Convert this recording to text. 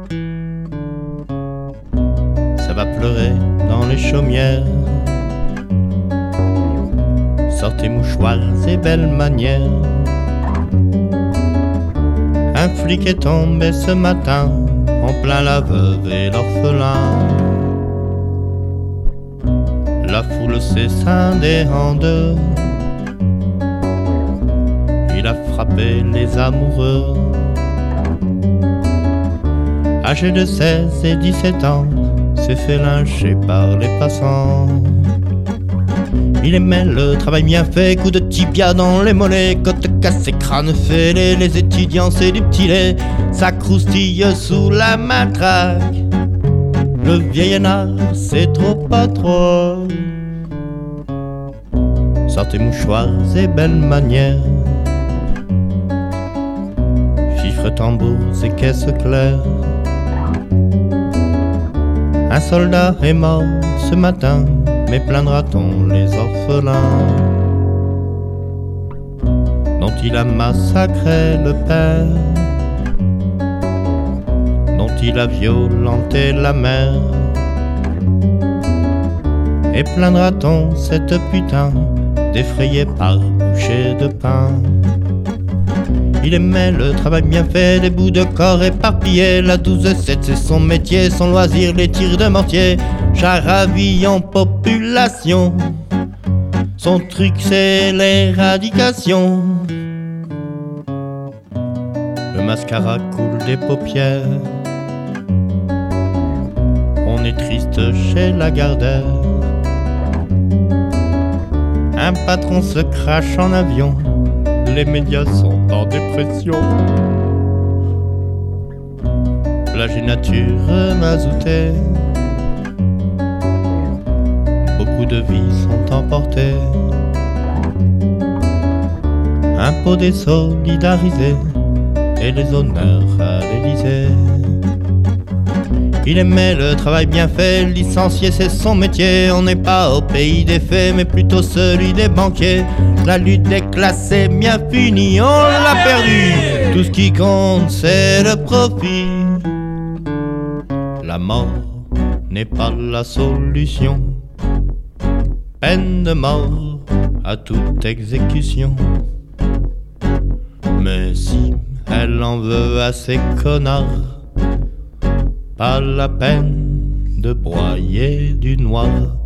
Ça va pleurer dans les chaumières. Sortez mouchoirs et belles manières. Un flic est tombé ce matin, en plein la veuve et l'orphelin. La foule s'est scindée en deux. Il a frappé les amoureux. Âgé de 16 et 17 ans, s'est fait lyncher par les passants. Il aimait le travail bien fait, coup de tibia dans les mollets, côte cassée, crâne fêlé, les étudiants c'est du petit lait, ça croustille sous la matraque. Le vieil énard c'est trop pas trop. Sortez mouchoirs et belles manières, fifres, tambours et caisses claires. Un soldat est mort ce matin, mais plaindra-t-on les orphelins dont il a massacré le père, dont il a violenté la mère? Et plaindra-t-on cette putain défrayée par bouchée de pain? Il aimait le travail bien fait, des bouts de corps éparpillés. La 12-7 c'est son métier, son loisir les tirs de mortier. Charaville en population, son truc c'est l'éradication. Le mascara coule des paupières. On est triste chez Lagardère. Un patron se crache en avion. Les médias sont en dépression. Plage et nature mazoutée. Beaucoup de vies sont emportées. Impôts désolidarisés et les honneurs à l'Élysée. Il aimait le travail bien fait, licencié c'est son métier. On n'est pas au pays des faits, mais plutôt celui des banquiers. La lutte des classes est bien finie, on l'a perdu. Tout ce qui compte c'est le profit. La mort n'est pas la solution. Peine de mort à toute exécution. Mais si elle en veut à ces connards, pas la peine de broyer du noir.